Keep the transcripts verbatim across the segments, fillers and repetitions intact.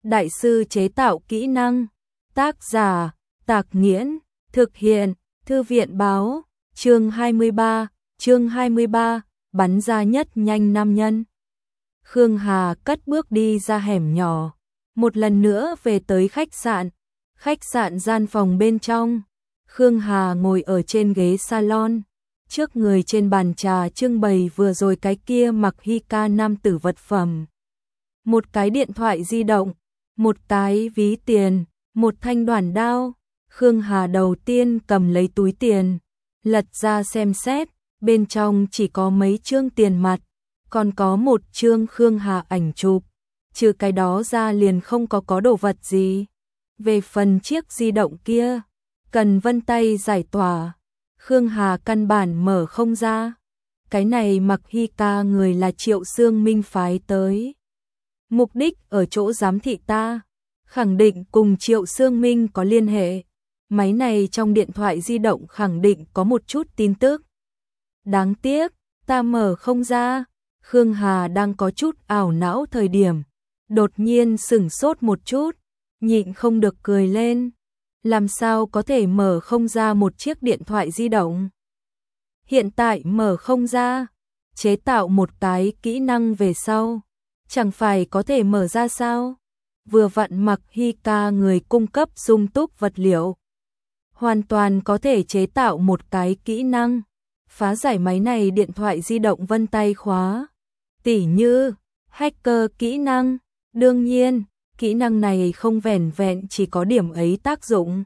Đại sư chế tạo kỹ năng. Tác giả, Tạc Nghiễn. Thực hiện, Thư viện báo. Chương hai mươi ba, chương hai mươi ba, bắn ra nhất nhanh nam nhân. Khương Hà cất bước đi ra hẻm nhỏ, một lần nữa về tới khách sạn. Khách sạn gian phòng bên trong, Khương Hà ngồi ở trên ghế salon, trước người trên bàn trà trưng bày vừa rồi cái kia mặc Hika nam tử vật phẩm. Một cái điện thoại di động, một cái ví tiền, một thanh đoản đao. Khương Hà đầu tiên cầm lấy túi tiền, lật ra xem xét, bên trong chỉ có mấy trương tiền mặt, còn có một trương Khương Hà ảnh chụp, trừ cái đó ra liền không có có đồ vật gì. Về phần chiếc di động kia, cần vân tay giải tỏa, Khương Hà căn bản mở không ra. Cái này mặc Hika người là Triệu Sương Minh phái tới. Mục đích ở chỗ giám thị ta, khẳng định cùng Triệu Sương Minh có liên hệ. Máy này trong điện thoại di động khẳng định có một chút tin tức. Đáng tiếc, ta mở không ra. Khương Hà đang có chút ảo não thời điểm, đột nhiên sửng sốt một chút, nhịn không được cười lên. Làm sao có thể mở không ra một chiếc điện thoại di động? Hiện tại mở không ra, chế tạo một cái kỹ năng về sau, chẳng phải có thể mở ra sao? Vừa vặn mặc Hika người cung cấp dung túc vật liệu, hoàn toàn có thể chế tạo một cái kỹ năng, phá giải máy này điện thoại di động vân tay khóa. Tỉ như, hacker kỹ năng, đương nhiên, kỹ năng này không vẻn vẹn chỉ có điểm ấy tác dụng.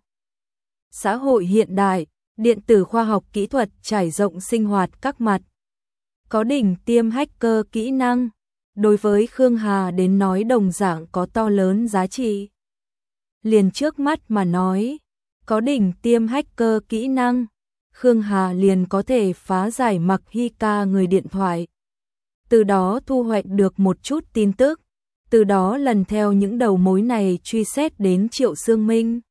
Xã hội hiện đại, điện tử khoa học kỹ thuật trải rộng sinh hoạt các mặt. Có đỉnh tiêm hacker kỹ năng, đối với Khương Hà đến nói đồng dạng có to lớn giá trị. Liền trước mắt mà nói, có đỉnh tiêm hacker kỹ năng, Khương Hà liền có thể phá giải mặc Hika người điện thoại. Từ đó thu hoạch được một chút tin tức, từ đó lần theo những đầu mối này truy xét đến Triệu Sương Minh.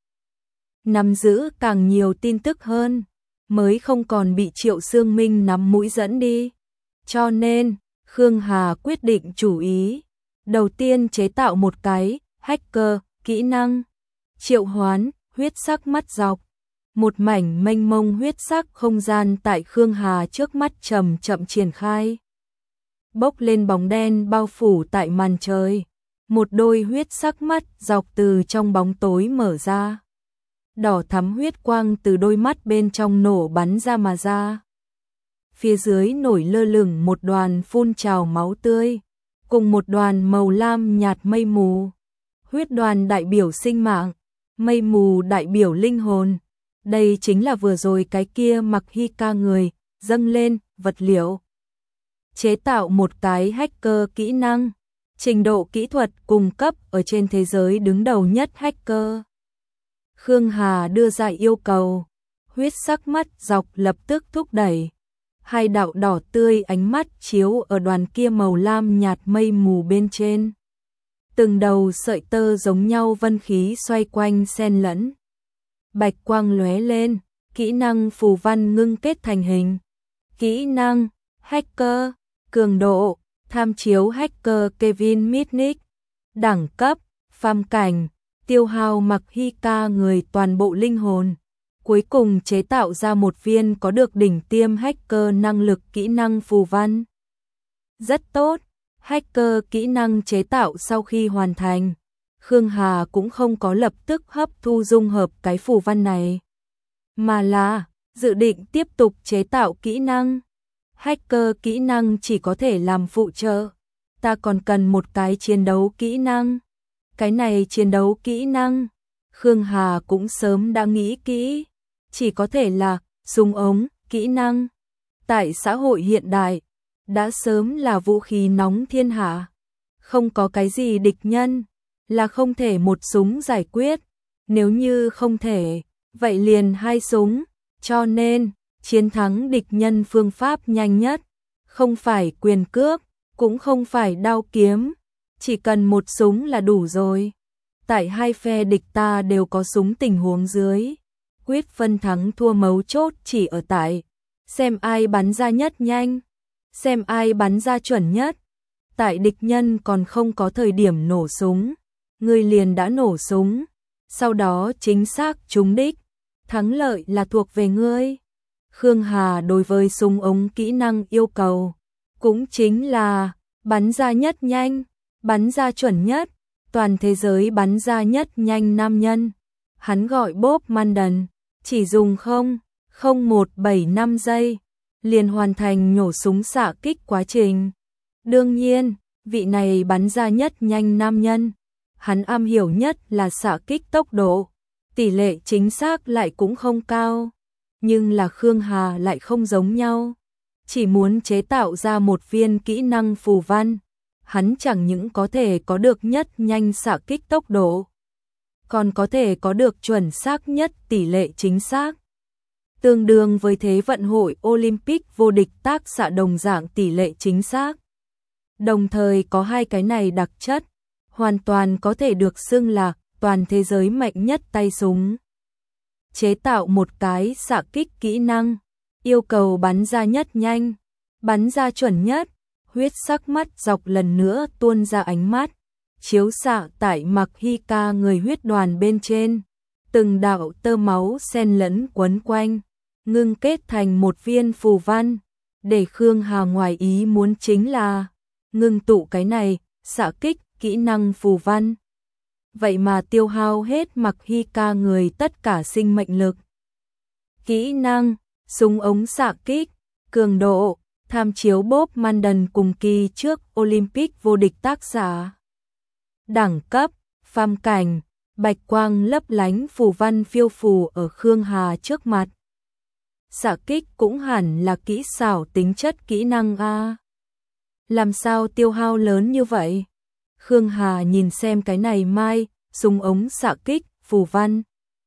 Nắm giữ càng nhiều tin tức hơn, mới không còn bị Triệu Sương Minh nắm mũi dẫn đi. Cho nên, Khương Hà quyết định chủ ý, đầu tiên chế tạo một cái hacker kỹ năng. Triệu hoán, huyết sắc mắt dọc. Một mảnh mênh mông huyết sắc không gian tại Khương Hà trước mắt chậm chậm triển khai. Bốc lên bóng đen bao phủ tại màn trời. Một đôi huyết sắc mắt dọc từ trong bóng tối mở ra. Đỏ thắm huyết quang từ đôi mắt bên trong nổ bắn ra mà ra. Phía dưới nổi lơ lửng một đoàn phun trào máu tươi, cùng một đoàn màu lam nhạt mây mù. Huyết đoàn đại biểu sinh mạng, mây mù đại biểu linh hồn. Đây chính là vừa rồi cái kia mặc Hika người dâng lên vật liệu. Chế tạo một cái hacker kỹ năng, trình độ kỹ thuật cung cấp ở trên thế giới đứng đầu nhất hacker. Khương Hà đưa ra yêu cầu, huyết sắc mắt dọc lập tức thúc đẩy. Hai đạo đỏ tươi ánh mắt chiếu ở đoàn kia màu lam nhạt mây mù bên trên. Từng đầu sợi tơ giống nhau vân khí xoay quanh xen lẫn. Bạch quang lóe lên, kỹ năng phù văn ngưng kết thành hình. Kỹ năng, hacker, cường độ, tham chiếu hacker Kevin Mitnick. Đẳng cấp, phàm cảnh, tiêu hao mặc Hika người toàn bộ linh hồn. Cuối cùng chế tạo ra một viên có được đỉnh tiêm hacker năng lực kỹ năng phù văn. Rất tốt, hacker kỹ năng chế tạo sau khi hoàn thành, Khương Hà cũng không có lập tức hấp thu dung hợp cái phù văn này, mà là dự định tiếp tục chế tạo kỹ năng. Hacker kỹ năng chỉ có thể làm phụ trợ, ta còn cần một cái chiến đấu kỹ năng. Cái này chiến đấu kỹ năng, Khương Hà cũng sớm đã nghĩ kỹ, chỉ có thể là súng ống kỹ năng. Tại xã hội hiện đại, đã sớm là vũ khí nóng thiên hạ, không có cái gì địch nhân là không thể một súng giải quyết, nếu như không thể, vậy liền hai súng, cho nên chiến thắng địch nhân phương pháp nhanh nhất, không phải quyền cước, cũng không phải đao kiếm, chỉ cần một súng là đủ rồi. Tại hai phe địch ta đều có súng tình huống dưới, quyết phân thắng thua mấu chốt chỉ ở tại xem ai bắn ra nhất nhanh, xem ai bắn ra chuẩn nhất. Tại địch nhân còn không có thời điểm nổ súng, ngươi liền đã nổ súng, sau đó chính xác trúng đích, thắng lợi là thuộc về ngươi. Khương Hà đối với súng ống kỹ năng yêu cầu, cũng chính là bắn ra nhất nhanh, bắn ra chuẩn nhất, toàn thế giới bắn ra nhất nhanh nam nhân. Hắn gọi Bob Mandan, chỉ dùng không, không một bảy năm giây, liền hoàn thành nhổ súng xạ kích quá trình. Đương nhiên, vị này bắn ra nhất nhanh nam nhân, hắn am hiểu nhất là xạ kích tốc độ, tỷ lệ chính xác lại cũng không cao. Nhưng là Khương Hà lại không giống nhau, chỉ muốn chế tạo ra một viên kỹ năng phù văn, hắn chẳng những có thể có được nhất nhanh xạ kích tốc độ, còn có thể có được chuẩn xác nhất tỷ lệ chính xác. Tương đương với Thế vận hội Olympic vô địch tác xạ đồng dạng tỷ lệ chính xác. Đồng thời có hai cái này đặc chất, hoàn toàn có thể được xưng là toàn thế giới mạnh nhất tay súng. Chế tạo một cái xạ kích kỹ năng, yêu cầu bắn ra nhất nhanh, bắn ra chuẩn nhất, huyết sắc mắt dọc lần nữa tuôn ra ánh mắt, chiếu xạ tại Mạc Hy Ca người huyết đoàn bên trên, từng đạo tơ máu xen lẫn quấn quanh, ngưng kết thành một viên phù văn. Để Khương Hà ngoài ý muốn chính là ngưng tụ cái này xạ kích kỹ năng phù văn, vậy mà tiêu hao hết Mạc Hy Ca người tất cả sinh mệnh lực. Kỹ năng súng ống xạ kích, cường độ tham chiếu Bob Mandan cùng kỳ trước Olympic vô địch tác giả. Đẳng cấp phàm cảnh, bạch quang lấp lánh phù văn phiêu phù ở Khương Hà trước mặt. Xạ kích cũng hẳn là kỹ xảo tính chất kỹ năng a. Làm sao tiêu hao lớn như vậy? Khương Hà nhìn xem cái này mai, súng ống xạ kích, phù văn.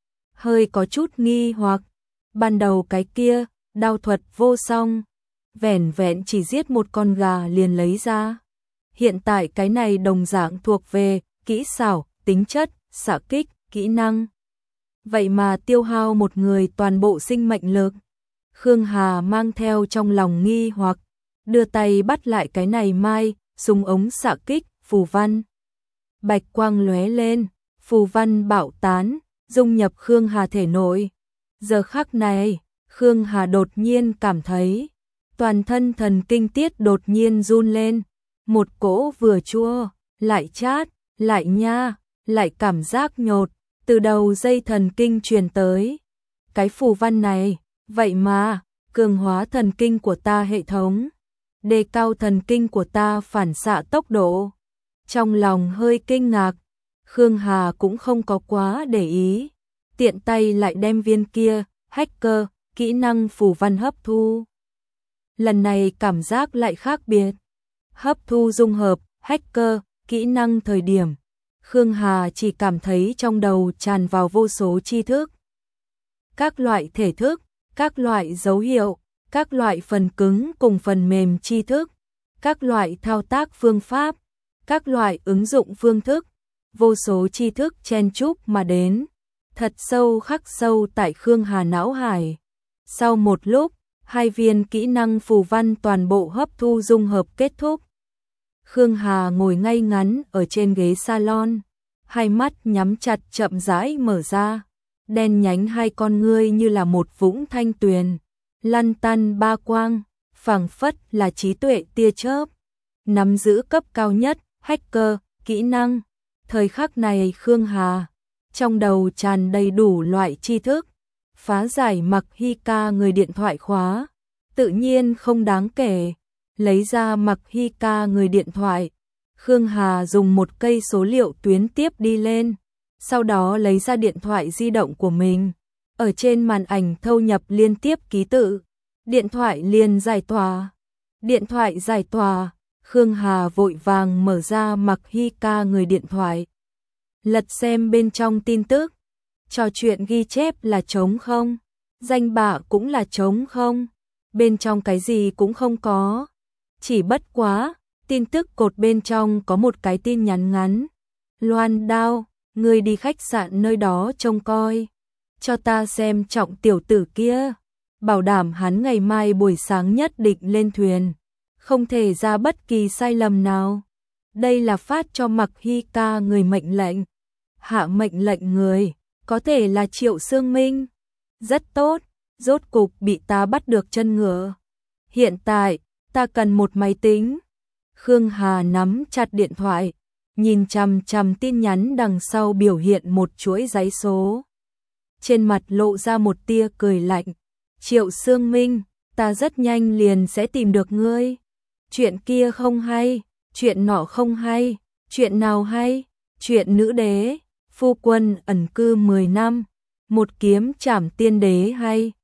Hơi có chút nghi hoặc, ban đầu cái kia, đao thuật vô song, vẻn vẹn chỉ giết một con gà liền lấy ra. Hiện tại cái này đồng dạng thuộc về kỹ xảo, tính chất, xạ kích, kỹ năng. Vậy mà tiêu hao một người toàn bộ sinh mệnh lực. Khương Hà mang theo trong lòng nghi hoặc, đưa tay bắt lại cái này mai, súng ống xạ kích, phù văn. Bạch quang lóe lên, phù văn bạo tán, dung nhập Khương Hà thể nội. Giờ khắc này, Khương Hà đột nhiên cảm thấy toàn thân thần kinh tiết đột nhiên run lên, một cỗ vừa chua, lại chát, lại nha, lại cảm giác nhột, từ đầu dây thần kinh truyền tới. Cái phù văn này, vậy mà, cường hóa thần kinh của ta hệ thống, đề cao thần kinh của ta phản xạ tốc độ. Trong lòng hơi kinh ngạc, Khương Hà cũng không có quá để ý, tiện tay lại đem viên kia, hacker, kỹ năng phù văn hấp thu. Lần này cảm giác lại khác biệt, hấp thu dung hợp, hacker, kỹ năng thời điểm, Khương Hà chỉ cảm thấy trong đầu tràn vào vô số tri thức. Các loại thể thức, các loại dấu hiệu, các loại phần cứng cùng phần mềm tri thức, các loại thao tác phương pháp, các loại ứng dụng phương thức, vô số tri thức chen chúc mà đến, thật sâu khắc sâu tại Khương Hà não hải. Sau một lúc, hai viên kỹ năng phù văn toàn bộ hấp thu dung hợp kết thúc. Khương Hà ngồi ngay ngắn ở trên ghế salon, hai mắt nhắm chặt chậm rãi mở ra, đen nhánh hai con ngươi như là một vũng thanh tuyền, lăn tăn ba quang, phảng phất là trí tuệ tia chớp, nắm giữ cấp cao nhất, hacker, kỹ năng. Thời khắc này Khương Hà, trong đầu tràn đầy đủ loại tri thức, phá giải Mạc Hy Ca người điện thoại khóa, tự nhiên không đáng kể, lấy ra Mạc Hy Ca người điện thoại. Khương Hà dùng một cây số liệu tuyến tiếp đi lên, sau đó lấy ra điện thoại di động của mình, ở trên màn ảnh thâu nhập liên tiếp ký tự, điện thoại liền giải tỏa. Điện thoại giải tỏa, Khương Hà vội vàng mở ra Mạc Hy Ca người điện thoại, lật xem bên trong tin tức, trò chuyện ghi chép là trống không, danh bạ cũng là trống không, bên trong cái gì cũng không có, chỉ bất quá, tin tức cột bên trong có một cái tin nhắn ngắn. Loan Đao, ngươi đi khách sạn nơi đó trông coi, cho ta xem Trọng tiểu tử kia, bảo đảm hắn ngày mai buổi sáng nhất định lên thuyền, không thể ra bất kỳ sai lầm nào. Đây là phát cho Mặc Hy ca người mệnh lệnh. Hạ mệnh lệnh người, có thể là Triệu Sương Minh. Rất tốt, rốt cục bị ta bắt được chân ngựa. Hiện tại, ta cần một máy tính. Khương Hà nắm chặt điện thoại, nhìn chằm chằm tin nhắn đằng sau biểu hiện một chuỗi giấy số. Trên mặt lộ ra một tia cười lạnh. Triệu Sương Minh, ta rất nhanh liền sẽ tìm được ngươi. Chuyện kia không hay, chuyện nọ không hay, chuyện nào hay? Chuyện nữ đế, phu quân ẩn cư mười năm, một kiếm trảm tiên đế hay?